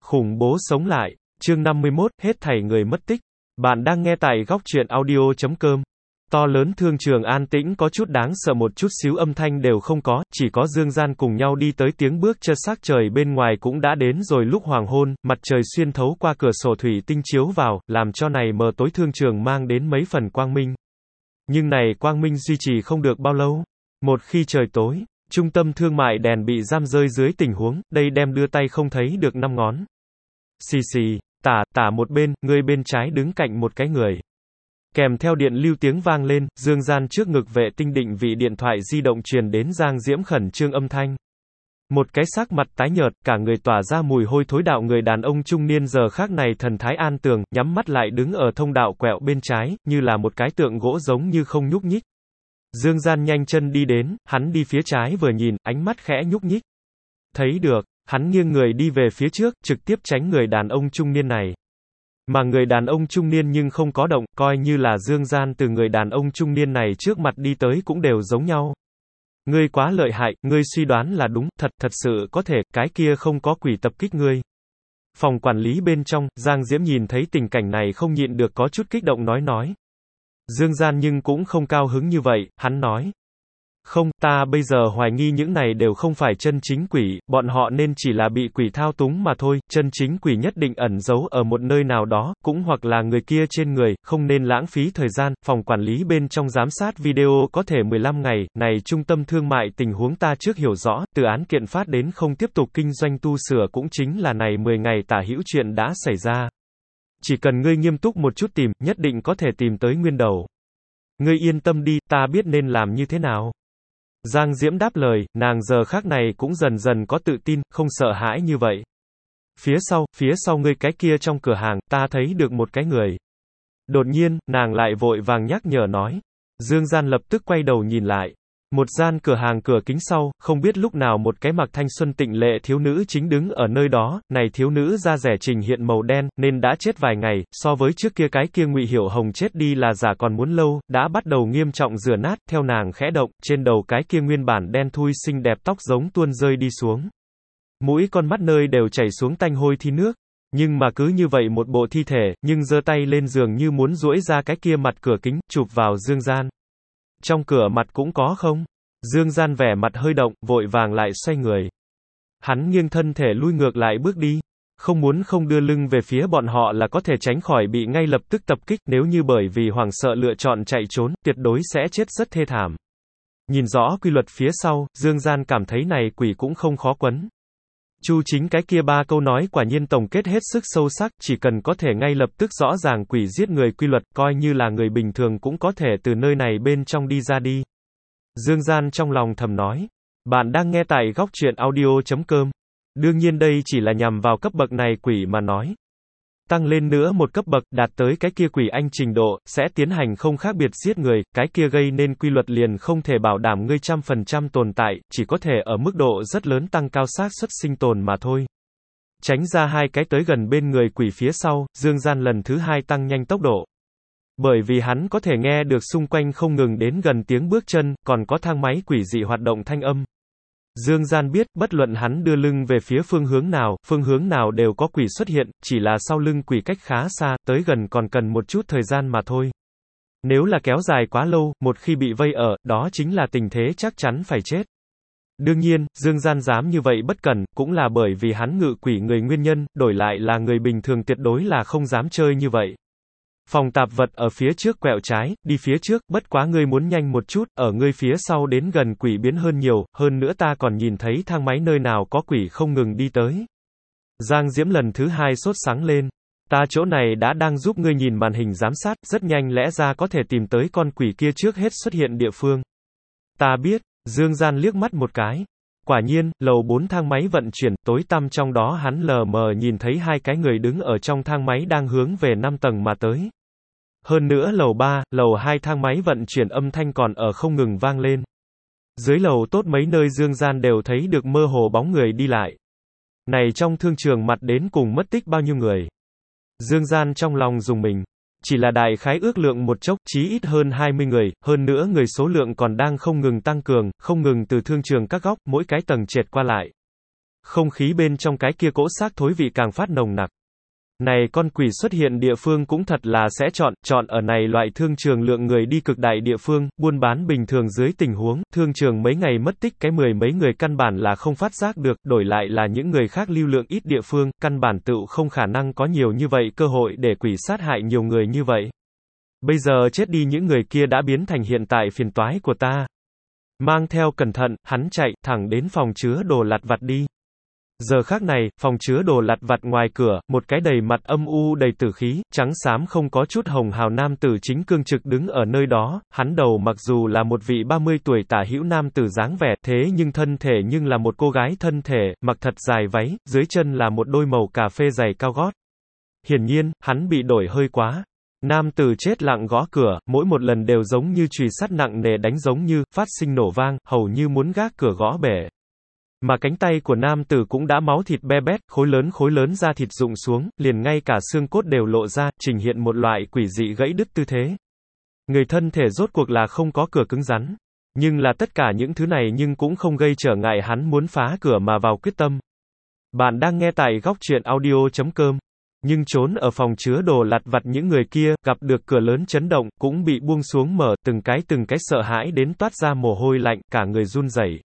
Khủng bố sống lại. Chương 51, hết thảy người mất tích. Bạn đang nghe tại góc truyện audio.com. To lớn thương trường an tĩnh có chút đáng sợ, một chút xíu âm thanh đều không có, chỉ có Dương Gian cùng nhau đi tới, tiếng bước chân sắc trời bên ngoài cũng đã đến rồi. Lúc hoàng hôn, mặt trời xuyên thấu qua cửa sổ thủy tinh chiếu vào, làm cho này mờ tối thương trường mang đến mấy phần quang minh. Nhưng này quang minh duy trì không được bao lâu. Một khi trời tối, trung tâm thương mại đèn bị giam rơi dưới tình huống, đây đem đưa tay không thấy được năm ngón. Xì xì, tả một bên, người bên trái đứng cạnh một cái người. Kèm theo điện lưu tiếng vang lên, Dương Gian trước ngực vệ tinh định vị điện thoại di động truyền đến Giang Diễm khẩn trương âm thanh. Một cái sắc mặt tái nhợt, cả người tỏa ra mùi hôi thối đạo người đàn ông trung niên giờ khác này thần thái an tường, nhắm mắt lại đứng ở thông đạo quẹo bên trái, như là một cái tượng gỗ giống như không nhúc nhích. Dương Gian nhanh chân đi đến, hắn đi phía trái vừa nhìn, ánh mắt khẽ nhúc nhích. Thấy được, hắn nghiêng người đi về phía trước, trực tiếp tránh người đàn ông trung niên này. Mà người đàn ông trung niên nhưng không có động, coi như là Dương Gian từ người đàn ông trung niên này trước mặt đi tới cũng đều giống nhau. Ngươi quá lợi hại, ngươi suy đoán là đúng, thật sự có thể, cái kia không có quỷ tập kích ngươi. Phòng quản lý bên trong, Giang Diễm nhìn thấy tình cảnh này không nhịn được có chút kích động nói. Dương Gian nhưng cũng không cao hứng như vậy, hắn nói. Không, ta bây giờ hoài nghi những này đều không phải chân chính quỷ, bọn họ nên chỉ là bị quỷ thao túng mà thôi, chân chính quỷ nhất định ẩn giấu ở một nơi nào đó, cũng hoặc là người kia trên người, không nên lãng phí thời gian. Phòng quản lý bên trong giám sát video có thể 15 ngày, này trung tâm thương mại tình huống ta trước hiểu rõ, từ án kiện phát đến không tiếp tục kinh doanh tu sửa cũng chính là này 10 ngày tả hữu chuyện đã xảy ra. Chỉ cần ngươi nghiêm túc một chút tìm, nhất định có thể tìm tới nguyên đầu. Ngươi yên tâm đi, ta biết nên làm như thế nào. Giang Diễm đáp lời, nàng giờ khác này cũng dần dần có tự tin, không sợ hãi như vậy. Phía sau ngươi cái kia trong cửa hàng, ta thấy được một cái người. Đột nhiên, nàng lại vội vàng nhắc nhở nói. Dương Gian lập tức quay đầu nhìn lại. Một gian cửa hàng cửa kính sau, không biết lúc nào một cái mặc thanh xuân tịnh lệ thiếu nữ chính đứng ở nơi đó, này thiếu nữ da rẻ trình hiện màu đen, nên đã chết vài ngày, so với trước kia cái kia Ngụy Hiểu Hồng chết đi là giả còn muốn lâu, đã bắt đầu nghiêm trọng rửa nát, theo nàng khẽ động, trên đầu cái kia nguyên bản đen thui xinh đẹp tóc giống tuôn rơi đi xuống. Mũi con mắt nơi đều chảy xuống tanh hôi thi nước. Nhưng mà cứ như vậy một bộ thi thể, nhưng giơ tay lên giường như muốn duỗi ra cái kia mặt cửa kính, chụp vào Dương Gian. Trong cửa mặt cũng có không? Dương Gian vẻ mặt hơi động, vội vàng lại xoay người. Hắn nghiêng thân thể lui ngược lại bước đi. Không đưa lưng về phía bọn họ là có thể tránh khỏi bị ngay lập tức tập kích, nếu như bởi vì hoảng sợ lựa chọn chạy trốn, tuyệt đối sẽ chết rất thê thảm. Nhìn rõ quy luật phía sau, Dương Gian cảm thấy này quỷ cũng không khó quấn. Chu chính cái kia ba câu nói quả nhiên tổng kết hết sức sâu sắc, chỉ cần có thể ngay lập tức rõ ràng quỷ giết người quy luật, coi như là người bình thường cũng có thể từ nơi này bên trong đi ra đi. Dương Gian trong lòng thầm nói. Bạn đang nghe tại góc truyện audio.com. Đương nhiên đây chỉ là nhằm vào cấp bậc này quỷ mà nói. Tăng lên nữa một cấp bậc, đạt tới cái kia quỷ anh trình độ, sẽ tiến hành không khác biệt giết người, cái kia gây nên quy luật liền không thể bảo đảm ngươi 100% tồn tại, chỉ có thể ở mức độ rất lớn tăng cao xác suất sinh tồn mà thôi. Tránh ra hai cái tới gần bên người quỷ phía sau, Dương Gian lần thứ hai tăng nhanh tốc độ. Bởi vì hắn có thể nghe được xung quanh không ngừng đến gần tiếng bước chân, còn có thang máy quỷ dị hoạt động thanh âm. Dương Gian biết, bất luận hắn đưa lưng về phía phương hướng nào đều có quỷ xuất hiện, chỉ là sau lưng quỷ cách khá xa, tới gần còn cần một chút thời gian mà thôi. Nếu là kéo dài quá lâu, một khi bị vây ở, đó chính là tình thế chắc chắn phải chết. Đương nhiên, Dương Gian dám như vậy bất cẩn, cũng là bởi vì hắn ngự quỷ người nguyên nhân, đổi lại là người bình thường tuyệt đối là không dám chơi như vậy. Phòng tạp vật ở phía trước quẹo trái, đi phía trước, bất quá ngươi muốn nhanh một chút, ở ngươi phía sau đến gần quỷ biến hơn nhiều, hơn nữa ta còn nhìn thấy thang máy nơi nào có quỷ không ngừng đi tới. Giang Diễm lần thứ hai sốt sáng lên. Ta chỗ này đã đang giúp ngươi nhìn màn hình giám sát, rất nhanh lẽ ra có thể tìm tới con quỷ kia trước hết xuất hiện địa phương. Ta biết, Dương Gian liếc mắt một cái. Quả nhiên, lầu 4 thang máy vận chuyển, tối tăm trong đó hắn lờ mờ nhìn thấy hai cái người đứng ở trong thang máy đang hướng về 5 tầng mà tới. Hơn nữa lầu 3, lầu 2 thang máy vận chuyển âm thanh còn ở không ngừng vang lên. Dưới lầu tốt mấy nơi Dương Gian đều thấy được mơ hồ bóng người đi lại. Này trong thương trường mặt đến cùng mất tích bao nhiêu người. Dương Gian trong lòng dùng mình. Chỉ là đại khái ước lượng một chốc, chí ít hơn 20 người, hơn nữa người số lượng còn đang không ngừng tăng cường, không ngừng từ thương trường các góc, mỗi cái tầng trệt qua lại. Không khí bên trong cái kia cỗ xác thối vị càng phát nồng nặc. Này con quỷ xuất hiện địa phương cũng thật là sẽ chọn ở này loại thương trường lượng người đi cực đại địa phương, buôn bán bình thường dưới tình huống, thương trường mấy ngày mất tích cái 10 mấy người căn bản là không phát giác được, đổi lại là những người khác lưu lượng ít địa phương, căn bản tựu không khả năng có nhiều như vậy cơ hội để quỷ sát hại nhiều người như vậy. Bây giờ chết đi những người kia đã biến thành hiện tại phiền toái của ta. Mang theo cẩn thận, hắn chạy thẳng đến phòng chứa đồ lặt vặt đi. Giờ khác này, phòng chứa đồ lặt vặt ngoài cửa, một cái đầy mặt âm u đầy tử khí, trắng xám không có chút hồng hào nam tử chính cương trực đứng ở nơi đó, hắn đầu mặc dù là một vị 30 tuổi tả hữu nam tử dáng vẻ, thế nhưng thân thể nhưng là một cô gái thân thể, mặc thật dài váy, dưới chân là một đôi màu cà phê giày cao gót. Hiển nhiên, hắn bị đổi hơi quá. Nam tử chết lặng gõ cửa, mỗi một lần đều giống như chùy sắt nặng nề đánh giống như, phát sinh nổ vang, hầu như muốn gác cửa gõ bể. Mà cánh tay của nam tử cũng đã máu thịt be bét, khối lớn da thịt rụng xuống, liền ngay cả xương cốt đều lộ ra, trình hiện một loại quỷ dị gãy đứt tư thế. Người thân thể rốt cuộc là không có cửa cứng rắn. Nhưng là tất cả những thứ này nhưng cũng không gây trở ngại hắn muốn phá cửa mà vào quyết tâm. Bạn đang nghe tại góc truyện audio.com. Nhưng trốn ở phòng chứa đồ lặt vặt những người kia, gặp được cửa lớn chấn động, cũng bị buông xuống mở, từng cái sợ hãi đến toát ra mồ hôi lạnh, cả người run rẩy.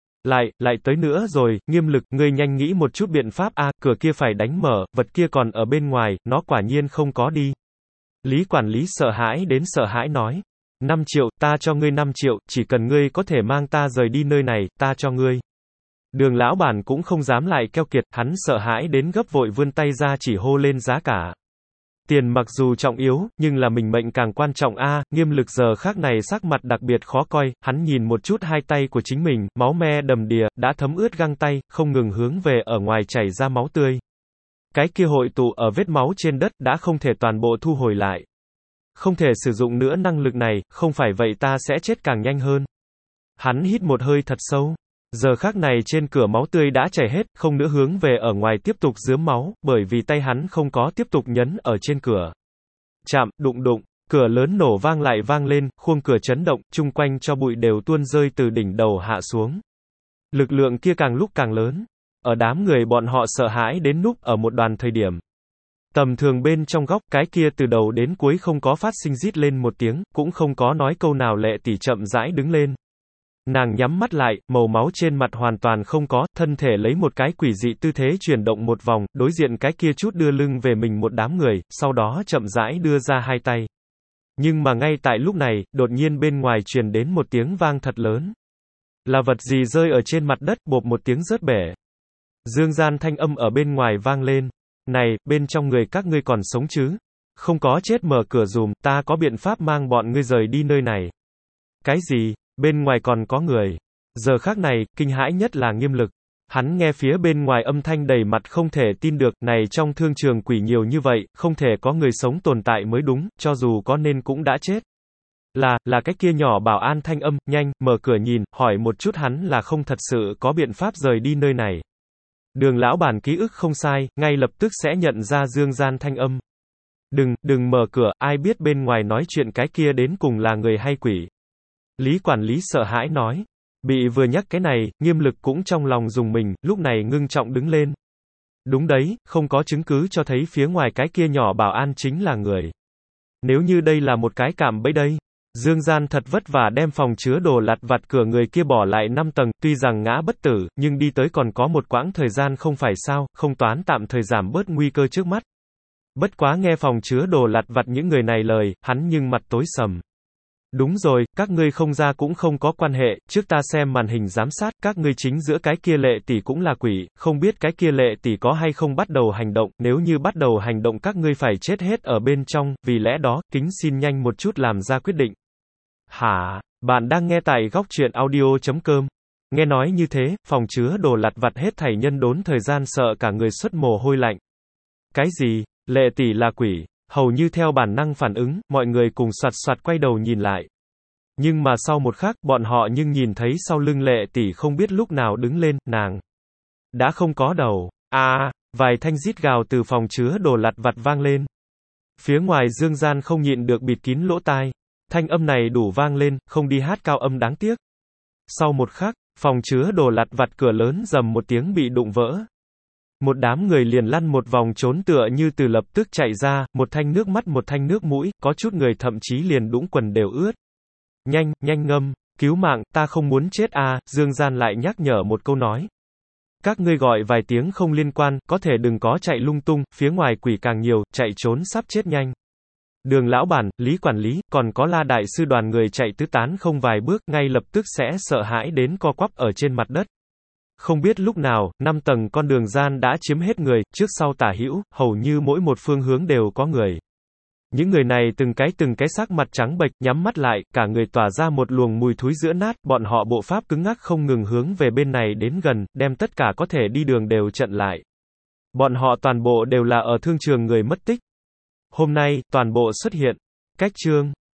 Lại tới nữa rồi, Nghiêm Lực, ngươi nhanh nghĩ một chút biện pháp a, cửa kia phải đánh mở, vật kia còn ở bên ngoài, nó quả nhiên không có đi. Lý quản lý sợ hãi nói. 5 triệu, ta cho ngươi 5 triệu, chỉ cần ngươi có thể mang ta rời đi nơi này, ta cho ngươi. Đường lão bản cũng không dám lại keo kiệt, hắn sợ hãi đến gấp vội vươn tay ra chỉ hô lên giá cả. Tiền mặc dù trọng yếu, nhưng là mình mệnh càng quan trọng a. Nghiêm Lực giờ khác này sắc mặt đặc biệt khó coi, hắn nhìn một chút hai tay của chính mình, máu me đầm đìa, đã thấm ướt găng tay, không ngừng hướng về ở ngoài chảy ra máu tươi. Cái kia hội tụ ở vết máu trên đất, đã không thể toàn bộ thu hồi lại. Không thể sử dụng nữa năng lực này, không phải vậy ta sẽ chết càng nhanh hơn. Hắn hít một hơi thật sâu. Giờ khắc này trên cửa máu tươi đã chảy hết, không nữa hướng về ở ngoài tiếp tục rướm máu, bởi vì tay hắn không có tiếp tục nhấn ở trên cửa. Chạm, đụng, cửa lớn nổ vang lại vang lên, khuôn cửa chấn động, chung quanh cho bụi đều tuôn rơi từ đỉnh đầu hạ xuống. Lực lượng kia càng lúc càng lớn. Ở đám người bọn họ sợ hãi đến núp ở một đoàn thời điểm. Tầm thường bên trong góc, cái kia từ đầu đến cuối không có phát sinh rít lên một tiếng, cũng không có nói câu nào, Lệ tỷ chậm rãi đứng lên. Nàng nhắm mắt lại, màu máu trên mặt hoàn toàn không có, thân thể lấy một cái quỷ dị tư thế chuyển động một vòng, đối diện cái kia chút đưa lưng về mình một đám người, sau đó chậm rãi đưa ra hai tay. Nhưng mà ngay tại lúc này, đột nhiên bên ngoài truyền đến một tiếng vang thật lớn. Là vật gì rơi ở trên mặt đất, bộp một tiếng rớt bể. Dương gian thanh âm ở bên ngoài vang lên. Này, bên trong người các ngươi còn sống chứ? Không có chết, mở cửa dùm, ta có biện pháp mang bọn ngươi rời đi nơi này. Cái gì? Bên ngoài còn có người. Giờ khắc này, kinh hãi nhất là Nghiêm Lực. Hắn nghe phía bên ngoài âm thanh đầy mặt không thể tin được, này trong thương trường quỷ nhiều như vậy, không thể có người sống tồn tại mới đúng, cho dù có nên cũng đã chết. Là cái kia nhỏ bảo an thanh âm, nhanh, mở cửa nhìn, hỏi một chút hắn là không thật sự có biện pháp rời đi nơi này. Đường lão bản ký ức không sai, ngay lập tức sẽ nhận ra Dương gian thanh âm. Đừng mở cửa, ai biết bên ngoài nói chuyện cái kia đến cùng là người hay quỷ. Lý quản lý sợ hãi nói. Bị vừa nhắc cái này, Nghiêm Lực cũng trong lòng rùng mình, lúc này ngưng trọng đứng lên. Đúng đấy, không có chứng cứ cho thấy phía ngoài cái kia nhỏ bảo an chính là người. Nếu như đây là một cái cạm bẫy đây. Dương gian thật vất vả đem phòng chứa đồ lặt vặt cửa người kia bỏ lại 5 tầng, tuy rằng ngã bất tử, nhưng đi tới còn có một quãng thời gian không phải sao, không toán tạm thời giảm bớt nguy cơ trước mắt. Bất quá nghe phòng chứa đồ lặt vặt những người này lời, hắn nhưng mặt tối sầm. Đúng rồi, các ngươi không ra cũng không có quan hệ, trước ta xem màn hình giám sát, các ngươi chính giữa cái kia Lệ tỷ cũng là quỷ, không biết cái kia Lệ tỷ có hay không bắt đầu hành động, nếu như bắt đầu hành động các ngươi phải chết hết ở bên trong, vì lẽ đó, kính xin nhanh một chút làm ra quyết định. Hả? Bạn đang nghe tại góc truyện audio.com. Nghe nói như thế, phòng chứa đồ lặt vặt hết thảy nhân đốn thời gian sợ cả người xuất mồ hôi lạnh. Cái gì? Lệ tỷ là quỷ? Hầu như theo bản năng phản ứng, mọi người cùng soạt soạt quay đầu nhìn lại. Nhưng mà sau một khắc, bọn họ nhưng nhìn thấy sau lưng Lệ tỷ không biết lúc nào đứng lên, nàng đã không có đầu. Vài thanh rít gào từ phòng chứa đồ lặt vặt vang lên. Phía ngoài Dương gian không nhịn được bịt kín lỗ tai. Thanh âm này đủ vang lên, không đi hát cao âm đáng tiếc. Sau một khắc, Phòng chứa đồ lặt vặt cửa lớn rầm một tiếng bị đụng vỡ. Một đám người liền lăn một vòng trốn tựa như từ lập tức chạy ra, một thanh nước mắt một thanh nước mũi, có chút người thậm chí liền đũng quần đều ướt. Nhanh, nhanh ngâm, cứu mạng, ta không muốn chết à, Dương Gian lại nhắc nhở một câu nói. Các ngươi gọi vài tiếng không liên quan, có thể đừng có chạy lung tung, phía ngoài quỷ càng nhiều, chạy trốn sắp chết nhanh. Đường lão bản, Lý quản lý, còn có La đại sư đoàn người chạy tứ tán không vài bước, ngay lập tức sẽ sợ hãi đến co quắp ở trên mặt đất. Không biết lúc nào, 5 tầng con đường gian đã chiếm hết người, trước sau tả hữu, hầu như mỗi một phương hướng đều có người. Những người này từng cái sắc mặt trắng bệch, nhắm mắt lại, cả người tỏa ra một luồng mùi thúi giữa nát, bọn họ bộ pháp cứng ngắc không ngừng hướng về bên này đến gần, đem tất cả có thể đi đường đều chặn lại. Bọn họ toàn bộ đều là ở thương trường người mất tích. Hôm nay, toàn bộ xuất hiện. Cách chương